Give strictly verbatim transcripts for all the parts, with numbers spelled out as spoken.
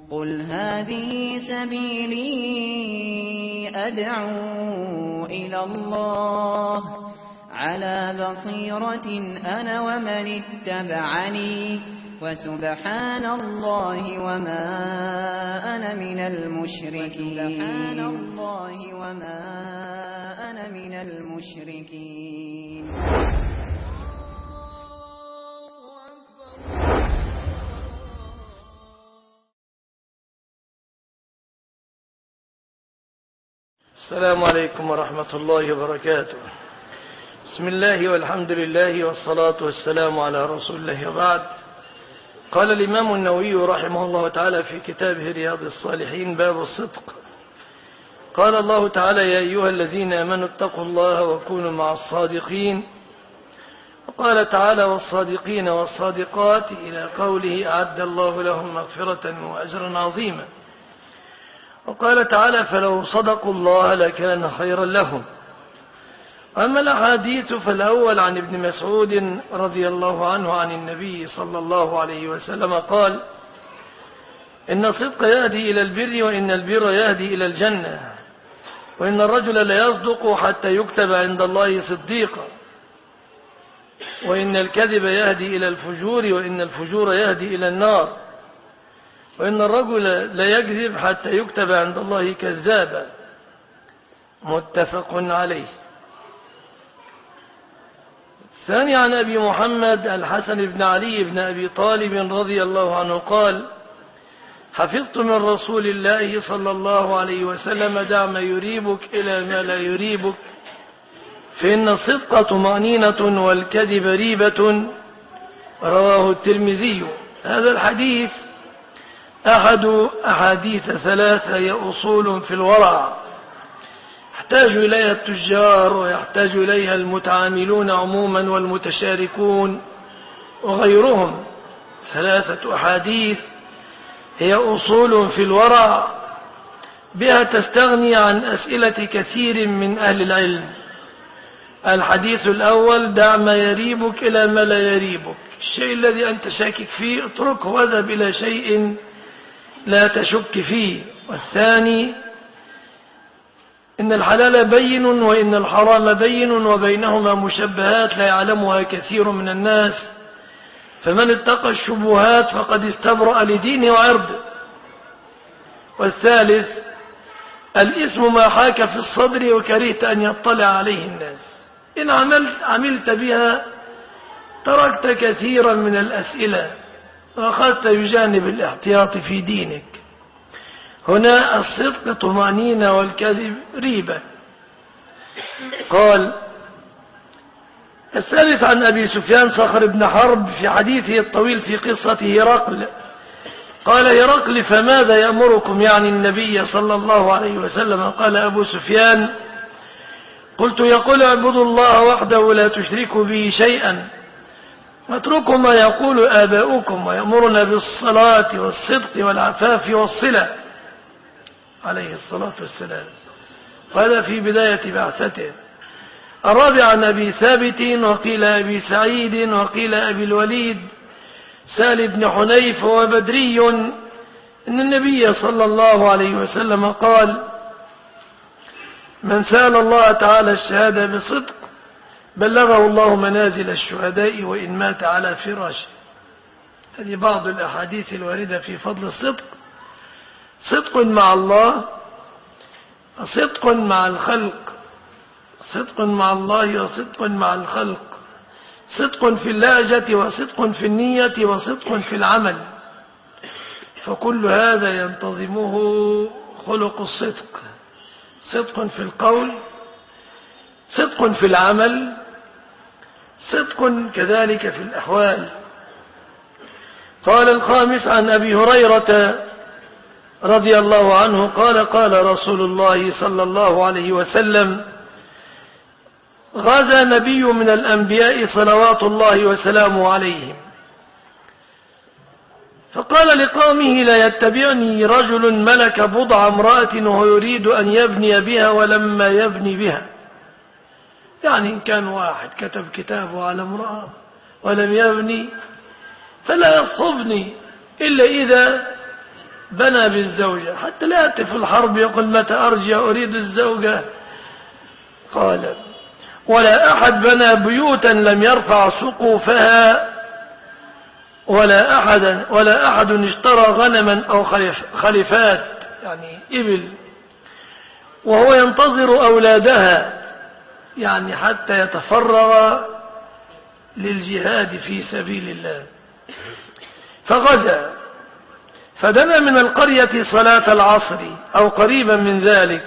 قل هذه سبيلي أدعو إلى الله على بصيرة أنا ومن اتبعني وسبحان الله وما أنا من المشركين سبحان الله وما أنا من المشركين. السلام عليكم ورحمة الله وبركاته. بسم الله والحمد لله والصلاة والسلام على رسول الله وبعد. قال الإمام النووي رحمه الله تعالى في كتابه رياض الصالحين باب الصدق. قال الله تعالى يا أيها الذين آمنوا اتقوا الله وكونوا مع الصادقين. وقال تعالى والصادقين والصادقات إلى قوله أعد الله لهم مغفرة وأجرا عظيما. وقال تعالى فلو صدقوا الله لكان خيرا لهم. أما الأحاديث فالأول عن ابن مسعود رضي الله عنه عن النبي صلى الله عليه وسلم قال إن الصدق يهدي إلى البر وإن البر يهدي إلى الجنة وإن الرجل ليصدق حتى يكتب عند الله صديقا وإن الكذب يهدي إلى الفجور وإن الفجور يهدي إلى النار وإن الرجل لا يكذب حتى يكتب عند الله كذابا. متفق عليه. الثاني عن أبي محمد الحسن بن علي بن أبي طالب رضي الله عنه قال حفظت من رسول الله صلى الله عليه وسلم دع ما يريبك إلى ما لا يريبك فإن الصدق طمأنينة والكذب ريبة. رواه الترمذي. هذا الحديث أحد أحاديث ثلاثة هي أصول في الورع يحتاج إليها التجار ويحتاج إليها المتعاملون عموما والمتشاركون وغيرهم. ثلاثة أحاديث هي أصول في الورع بها تستغني عن أسئلة كثير من أهل العلم. الحديث الأول دع ما يريبك إلى ما لا يريبك. الشيء الذي أنت شاكك فيه اتركه واذهب إلى شيء لا تشك فيه. والثاني إن الحلال بين وإن الحرام بين وبينهما مشبهات لا يعلمها كثير من الناس فمن اتقى الشبهات فقد استبرأ لدينه وعرضه. والثالث الإثم ما حاك في الصدر وكرهت أن يطلع عليه الناس. إن عملت, عملت بها تركت كثيرا من الأسئلة وأخذت بجانب الاحتياط في دينك. هنا الصدق طمأنينة والكذب ريبة. قال الثالث عن أبي سفيان صخر بن حرب في حديثه الطويل في قصة هرقل قال هرقل فماذا يأمركم يعني النبي صلى الله عليه وسلم. قال أبو سفيان قلت يقول اعبدوا الله وحده لا تشركوا به شيئا واتركوا ما يقول آباؤكم ويأمرنا بالصلاة والصدق والعفاف والصلة عليه الصلاة والسلام. هذا في بداية بعثته. الرابع عن أبي ثابت وقيل أبي سعيد وقيل أبي الوليد سال بن حنيف وبدري إن النبي صلى الله عليه وسلم قال من سأل الله تعالى الشهادة بصدق بلغه الله منازل الشهداء وإن مات على فراشه. هذه بعض الأحاديث الواردة في فضل الصدق. صدق مع الله صدق مع الخلق صدق مع الله وصدق مع الخلق صدق في اللهجة وصدق في النية وصدق في العمل. فكل هذا ينتظمه خلق الصدق. صدق في القول صدق في العمل صدق كذلك في الأحوال. قال الخامس عن أبي هريرة رضي الله عنه قال قال رسول الله صلى الله عليه وسلم غزا نبي من الأنبياء صلوات الله وسلامه عليهم فقال لقومه لا يتبعني رجل ملك بضع امرأة وهو يريد أن يبني بها ولما يبني بها. يعني إن كان واحد كتب كتابه على امرأة ولم يبني فلا يصحبني إلا إذا بنى بالزوجة حتى لا يأتي في الحرب يقول متى أرجع أريد الزوجة. قال ولا أحد بنى بيوتا لم يرفع سقوفها ولا أحد ولا أحد اشترى غنما أو خلفات يعني إبل وهو ينتظر أولادها يعني حتى يتفرغ للجهاد في سبيل الله. فغزا فدنا من القرية صلاة العصر أو قريبا من ذلك،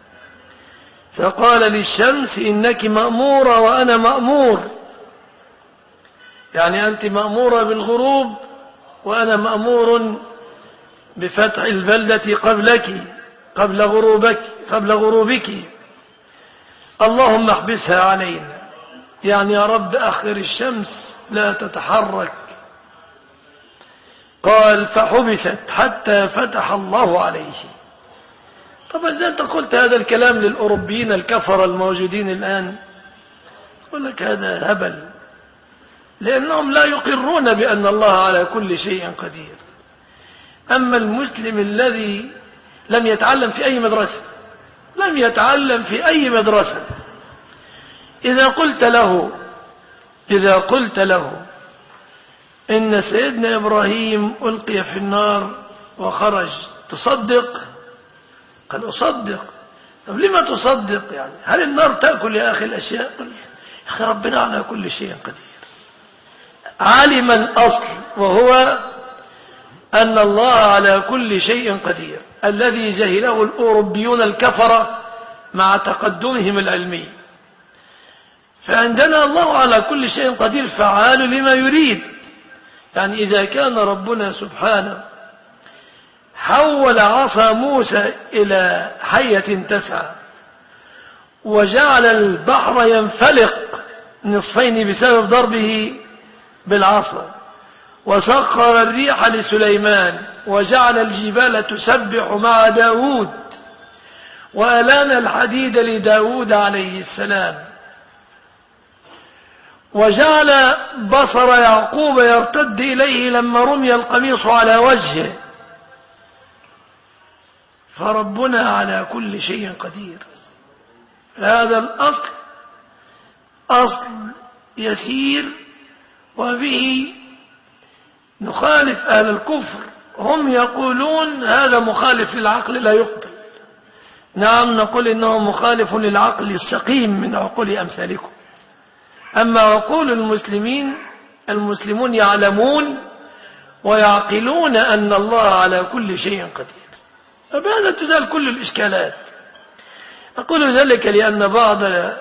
فقال للشمس إنك مأمورة وأنا مأمور، يعني أنت مأمورة بالغروب وأنا مأمور بفتح البلدة قبلك قبل غروبك قبل غروبك، اللهم احبسها علينا، يعني يا رب أخر الشمس لا تتحرك. قال فحبست حتى فتح الله عليه. طبعا إذا أنت قلت هذا الكلام للأوروبيين الكفر الموجودين الآن يقول لك هذا هبل، لأنهم لا يقرون بأن الله على كل شيء قدير. أما المسلم الذي لم يتعلم في أي مدرسة لم يتعلم في أي مدرسة إذا قلت له إذا قلت له إن سيدنا إبراهيم ألقي في النار وخرج تصدق؟ قال أصدق. طب لما تصدق؟ يعني هل النار تأكل يا أخي الأشياء؟ قل يا أخي ربنا على كل شيء قدير. علم الأصل وهو أن الله على كل شيء قدير، الذي جهله الأوروبيون الكفرة مع تقدمهم العلمي. فعندنا الله على كل شيء قدير فعال لما يريد. يعني إذا كان ربنا سبحانه حول عصا موسى إلى حية تسعى وجعل البحر ينفلق نصفين بسبب ضربه بالعصا، وسخر الريح لسليمان وجعل الجبال تسبح مع داود، وألان الحديد لداود عليه السلام، وجعل بصر يعقوب يرتد إليه لما رمي القميص على وجهه، فربنا على كل شيء قدير. هذا الأصل أصل يسير وبه نخالف أهل الكفر. هم يقولون هذا مخالف للعقل لا يقبل. نعم نقول إنه مخالف للعقل السقيم من عقول أمثالكم. أما عقول المسلمين المسلمون يعلمون ويعقلون أن الله على كل شيء قدير، فبهذا تزال كل الإشكالات. أقول ذلك لأن بعض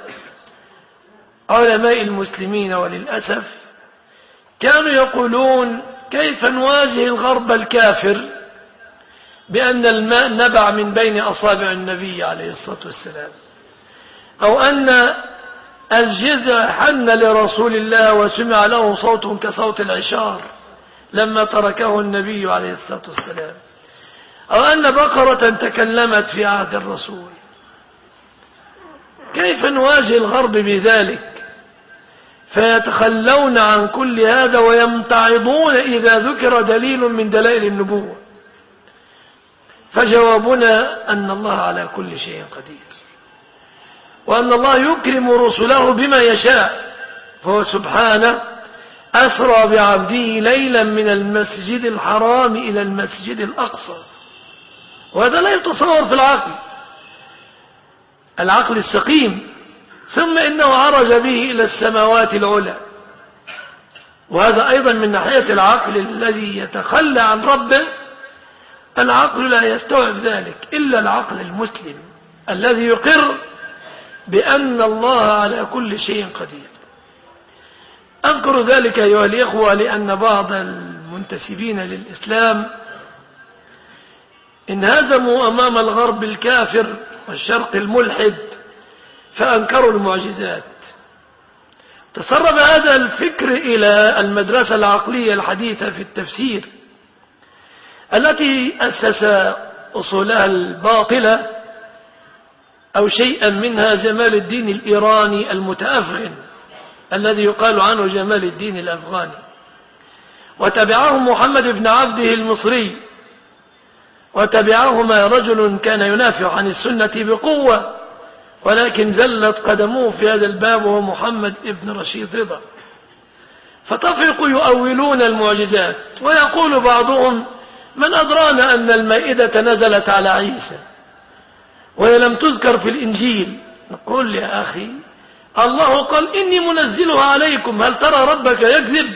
علماء المسلمين وللأسف كانوا يقولون كيف نواجه الغرب الكافر بأن الماء نبع من بين أصابع النبي عليه الصلاة والسلام، أو أن الجذع حن لرسول الله وسمع له صوت كصوت العشار لما تركه النبي عليه الصلاة والسلام، أو أن بقرة تكلمت في عهد الرسول. كيف نواجه الغرب بذلك؟ فيتخلون عن كل هذا ويمتعضون إذا ذكر دليل من دلائل النبوة. فجوابنا أن الله على كل شيء قدير، وأن الله يكرم رسله بما يشاء. فهو سبحانه أسرى بعبده ليلا من المسجد الحرام إلى المسجد الأقصى، وهذا لا يتصور في العقل العقل السقيم. ثم إنه عرج به إلى السماوات العلى، وهذا أيضا من ناحية العقل الذي يتخلى عن ربه. العقل لا يستوعب ذلك إلا العقل المسلم الذي يقر بأن الله على كل شيء قدير. أذكر ذلك أيها الإخوة لأن بعض المنتسبين للإسلام انهزموا أمام الغرب الكافر والشرق الملحد فأنكروا المعجزات. تسرب هذا الفكر إلى المدرسة العقلية الحديثة في التفسير التي أسس أصولها الباطلة أو شيئا منها جمال الدين الإيراني المتأفغن الذي يقال عنه جمال الدين الأفغاني، وتبعه محمد بن عبده المصري وتبعهما رجل كان ينافع عن السنة بقوة، ولكن زلت قدموه في هذا الباب، وهو محمد ابن رشيد رضا. فتفرق يؤولون المعجزات، ويقول بعضهم: من أدرانا أن المائدة نزلت على عيسى وهي لم تذكر في الإنجيل؟ نقول: يا أخي، الله قال: إني منزلها عليكم، هل ترى ربك يكذب؟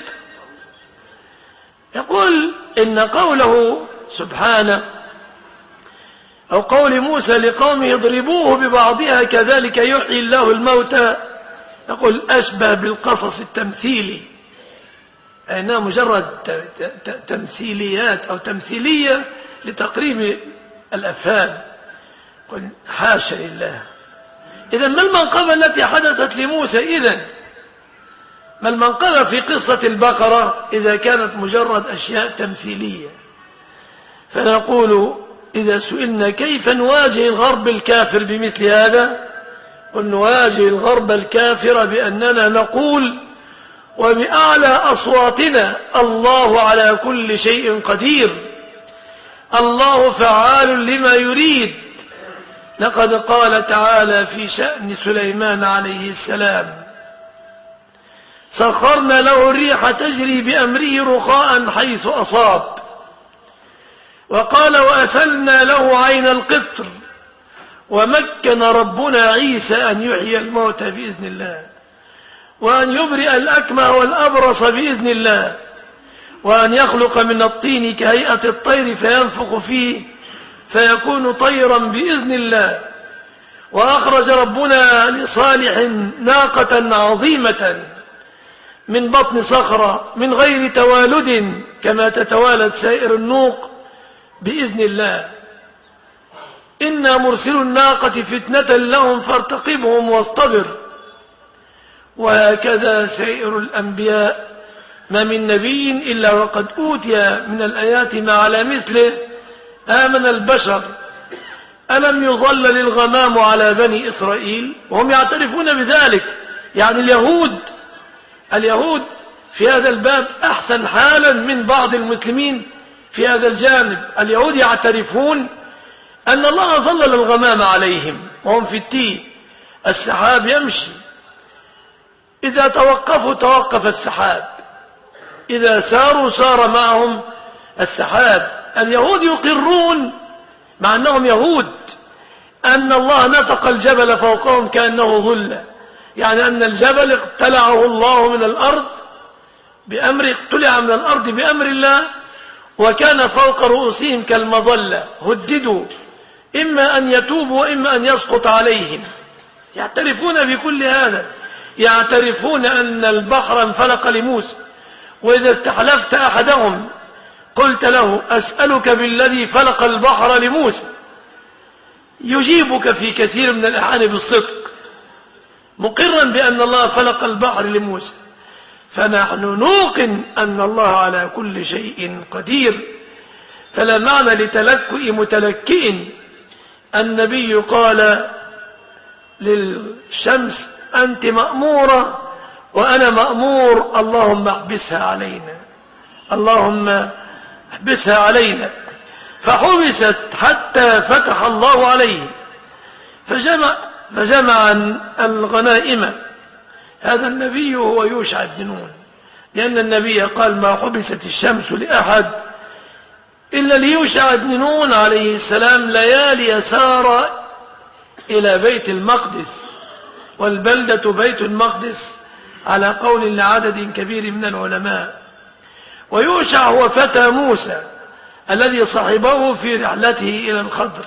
يقول إن قوله سبحانه أو قول موسى لقومه اضربوه ببعضها كذلك يحيي الله الموتى، يقول أشبه بالقصص التمثيلي، أنها مجرد تمثيليات أو تمثيلية لتقريب الأفهام. قل حاشا لله. إذا ما المنقبة التي حدثت لموسى؟ إذن ما المنقبة في قصة البقرة إذا كانت مجرد أشياء تمثيلية؟ فنقول إذا سئلنا كيف نواجه الغرب الكافر بمثل هذا، قل نواجه الغرب الكافر بأننا نقول وبأعلى أصواتنا: الله على كل شيء قدير، الله فعال لما يريد. لقد قال تعالى في شأن سليمان عليه السلام: سخرنا له الريح تجري بأمره رخاء حيث أصاب. وقال: وأسلنا له عين القطر. ومكن ربنا عيسى أن يحيي الموتى بإذن الله، وأن يبرئ الأكمه والأبرص بإذن الله، وأن يخلق من الطين كهيئة الطير فينفخ فيه فيكون طيرا بإذن الله. وأخرج ربنا لصالح ناقة عظيمة من بطن صخرة من غير توالد كما تتوالد سائر النوق بإذن الله. إنا مرسل الناقة فتنة لهم فارتقبهم واصطبر. وهكذا سائر الأنبياء، ما من نبي إلا وقد أوتي من الآيات ما على مثله. آمن البشر. ألم يظلل الغمام على بني إسرائيل وهم يعترفون بذلك؟ يعني اليهود اليهود في هذا الباب أحسن حالا من بعض المسلمين في هذا الجانب. اليهود يعترفون أن الله ظلل الغمام عليهم وهم في التيه. السحاب يمشي، إذا توقفوا توقف السحاب، إذا ساروا سار معهم السحاب. اليهود يقرون مع أنهم يهود أن الله نطق الجبل فوقهم كأنه ظلة، يعني أن الجبل اقتلعه الله من الأرض بأمر اقتلع من الأرض بأمر الله، وكان فوق رؤوسهم كالمظلة، هددوا إما أن يتوبوا وإما أن يسقط عليهم. يعترفون بكل هذا، يعترفون أن البحر انفلق لموسى، وإذا استحلفت أحدهم قلت له أسألك بالذي فلق البحر لموسى يجيبك في كثير من الأحيان بالصدق، مقرا بأن الله فلق البحر لموسى. فنحن نوقن أن الله على كل شيء قدير، فلا معنى لتلكؤ متلكئ. النبي قال للشمس أنت مأمورة وأنا مأمور، اللهم احبسها علينا، اللهم احبسها علينا. فحبست حتى فتح الله عليه فجمع, فجمع الغنائم. هذا النبي هو يوشع بن نون، لأن النبي قال ما حبست الشمس لأحد إلا ليوشع بن نون عليه السلام ليالي سار إلى بيت المقدس، والبلدة بيت المقدس على قول لعدد كبير من العلماء. ويوشع هو فتى موسى الذي صحبه في رحلته إلى الخضر.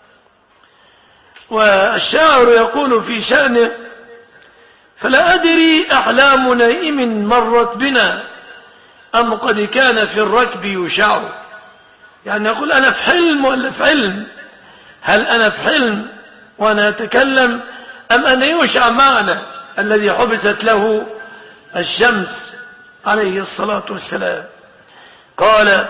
والشاعر يقول في شأنه فلا أدري أحلام نائم مرت بنا أم قد كان في الركب يوشع. يعني يقول أنا في حلم ولا في علم؟ هل أنا في حلم وأنا أتكلم أم أن يوشع معنا الذي حبست له الشمس عليه الصلاة والسلام؟ قال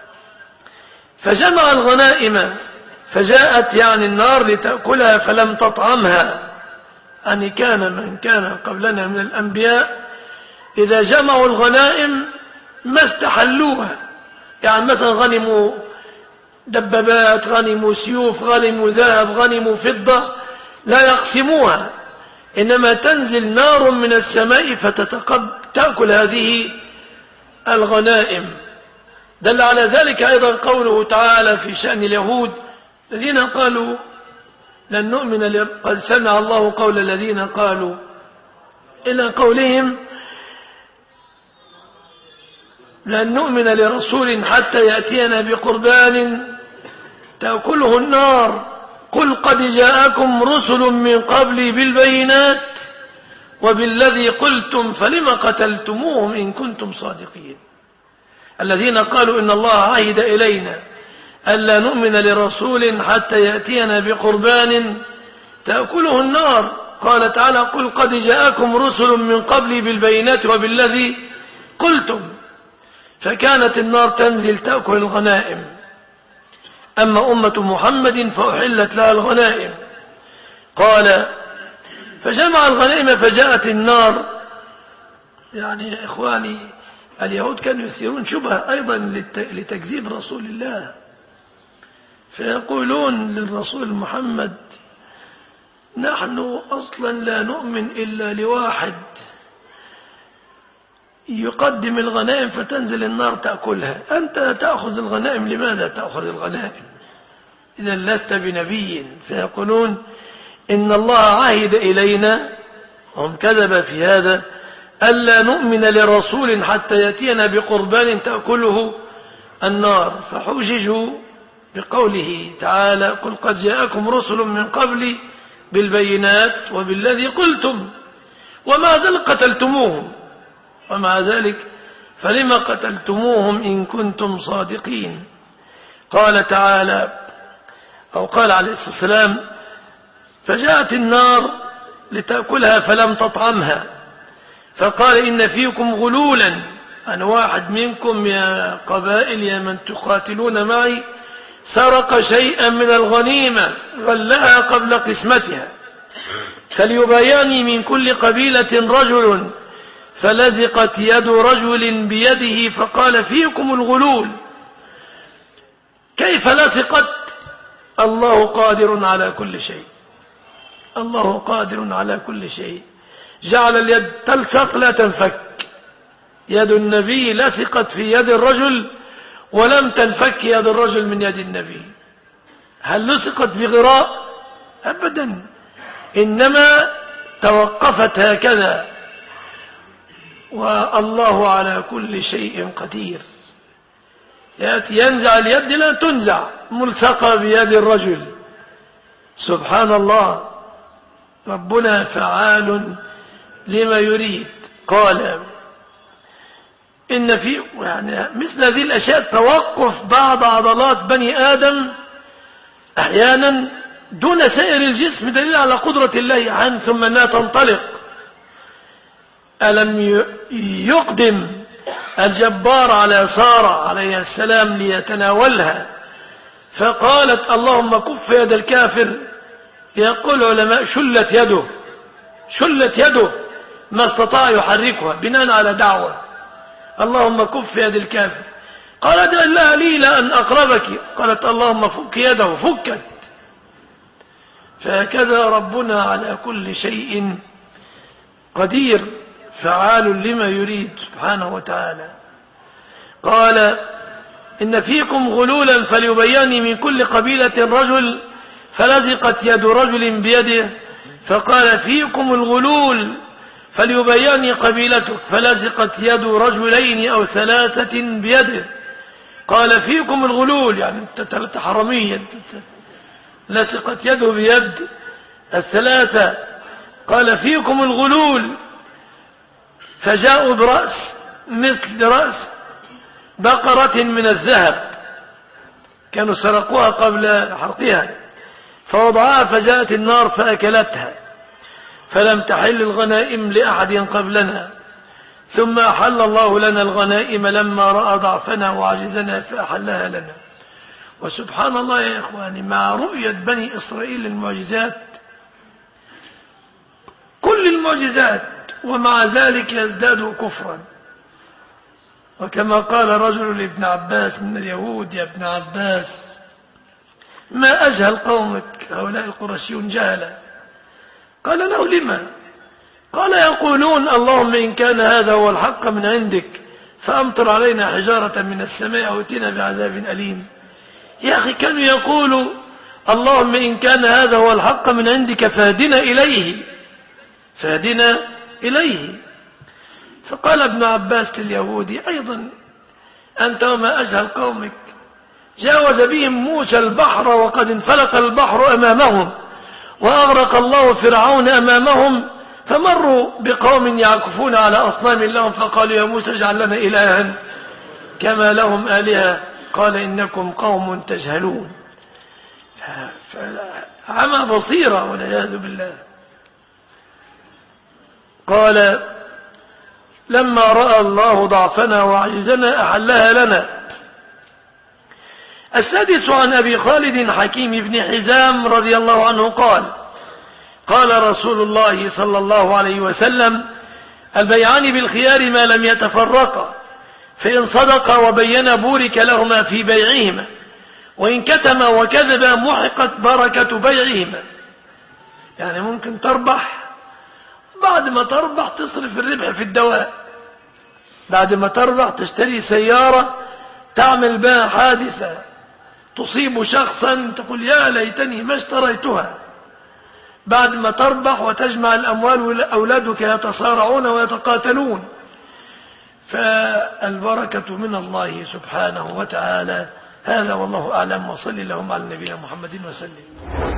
فجمع الغنائم فجاءت يعني النار لتأكلها فلم تطعمها. أن كان من كان قبلنا من الأنبياء إذا جمعوا الغنائم ما استحلوها، يعني مثلا غنموا دبابات، غنموا سيوف، غنموا ذهب، غنموا فضة، لا يقسموها، إنما تنزل نار من السماء فتأكل هذه الغنائم. دل على ذلك أيضا قوله تعالى في شأن اليهود الذين قالوا لن نؤمن، قد سمع الله قول الذين قالوا، إلى قولهم لن نؤمن لرسول حتى يأتينا بقربان تأكله النار قل قد جاءكم رسل من قبلي بالبينات وبالذي قلتم فلم قتلتموهم إن كنتم صادقين. الذين قالوا إن الله عهد إلينا ألا نؤمن لرسول حتى يأتينا بقربان تأكله النار، قال تعالى قل قد جاءكم رسل من قبلي بالبينات وبالذي قلتم، فكانت النار تنزل تأكل الغنائم. أما أمة محمد فأحلت لها الغنائم. قال فجمع الغنائم فجاءت النار. يعني يا إخواني اليهود كانوا يثيرون شبهة أيضا لتكذيب رسول الله، فيقولون للرسول محمد نحن أصلا لا نؤمن إلا لواحد يقدم الغنائم فتنزل النار تأكلها، أنت تأخذ الغنائم، لماذا تأخذ الغنائم إذا لست بنبي؟ فيقولون إن الله عهد إلينا، هم كذب في هذا، ألا نؤمن لرسول حتى يأتينا بقربان تأكله النار. فحوججوا بقوله تعالى قل قد جاءكم رسل من قبل بالبينات وبالذي قلتم ومع ذلك قتلتموهم، ومع ذلك فلم قتلتموهم إن كنتم صادقين. قال تعالى أو قال عليه الصلاة والسلام فجاءت النار لتأكلها فلم تطعمها، فقال إن فيكم غلولا، أنا واحد منكم يا قبائل يا من تقاتلون معي سرق شيئا من الغنيمة غلها قبل قسمتها، فليبايعني من كل قبيلة رجل، فلزقت يد رجل بيده فقال فيكم الغلول. كيف لصقت؟ الله قادر على كل شيء، الله قادر على كل شيء. جعل اليد تلصق لا تنفك، يد النبي لصقت في يد الرجل ولم تنفك يد الرجل من يد النبي. هل لصقت بغراء؟ أبدا، إنما توقفت هكذا. والله على كل شيء قدير. يأتي ينزع اليد لا تنزع، ملصقة بيد الرجل. سبحان الله، ربنا فعال لما يريد. قال إن في يعني مثل هذه الأشياء توقف بعض عضلات بني آدم أحيانا دون سائر الجسم دليل على قدرة الله عنه، ثم أنها تنطلق. ألم يقدم الجبار على سارة عليه السلام ليتناولها فقالت اللهم كف يد الكافر، يقول العلماء شلت يده، شلت يده ما استطاع يحركها بناء على دعوة اللهم كف يد الكافر. قالت لا لي لأن أقربك، قالت اللهم فك يده، فكت. فهكذا ربنا على كل شيء قدير فعال لما يريد سبحانه وتعالى. قال إن فيكم غلولا فليبيني من كل قبيلة رجل، فلزقت يد رجل بيده فقال فيكم الغلول فليبيني قبيلتك، فلزقت يد رجلين أو ثلاثة بيده. قال فيكم الغلول يعني ثلاثة حرمية، لزقت يده بيد الثلاثة. قال فيكم الغلول، فجاءوا برأس مثل رأس بقرة من الذهب، كانوا سرقوها قبل حرقها، فوضعها فجاءت النار فأكلتها، فلم تحل الغنائم لأحد قبلنا، ثم أحل الله لنا الغنائم لما رأى ضعفنا وعجزنا فأحلها لنا. وسبحان الله يا إخواني، مع رؤية بني إسرائيل المعجزات، كل المعجزات، ومع ذلك يزدادوا كفرا. وكما قال رجل لابن عباس من اليهود يا ابن عباس ما أجهل قومك هؤلاء القرشيون جهلا. قال له لما؟ قال يقولون اللهم إن كان هذا هو الحق من عندك فأمطر علينا حجارة من السماء أو ائتنا بعذاب أليم. يا أخي كانوا يقولوا اللهم إن كان هذا هو الحق من عندك فاهدنا إليه فاهدنا إليه. فقال ابن عباس لليهودي أيضا أنت وما أجهل قومك. جاوز بهم موسى البحر وقد انفلق البحر أمامهم وأغرق الله فرعون أمامهم، فمروا بقوم يعكفون على أصنام لهم فقالوا يا موسى اجعل لنا إلها كما لهم آلهة قال إنكم قوم تجهلون. عمى بصيرة والعياذ بالله. قال لما رأى الله ضعفنا وعجزنا أحلها لنا. السادس عن أبي خالد حكيم بن حزام رضي الله عنه قال قال رسول الله صلى الله عليه وسلم البيعان بالخيار ما لم يتفرقا فإن صدقا وبينا بورك لهما في بيعهما وإن كتما وكذبا محقت بركة بيعهما. يعني ممكن تربح، بعد ما تربح تصرف الربح في الدواء، بعد ما تربح تشتري سيارة تعمل بها حادثة تصيب شخصا تقول يا ليتني ما اشتريتها، بعد ما تربح وتجمع الأموال وأولادك يتصارعون ويتقاتلون. فالبركة من الله سبحانه وتعالى. هذا والله أعلم، وصلي اللهم على نبينا محمد وسلم.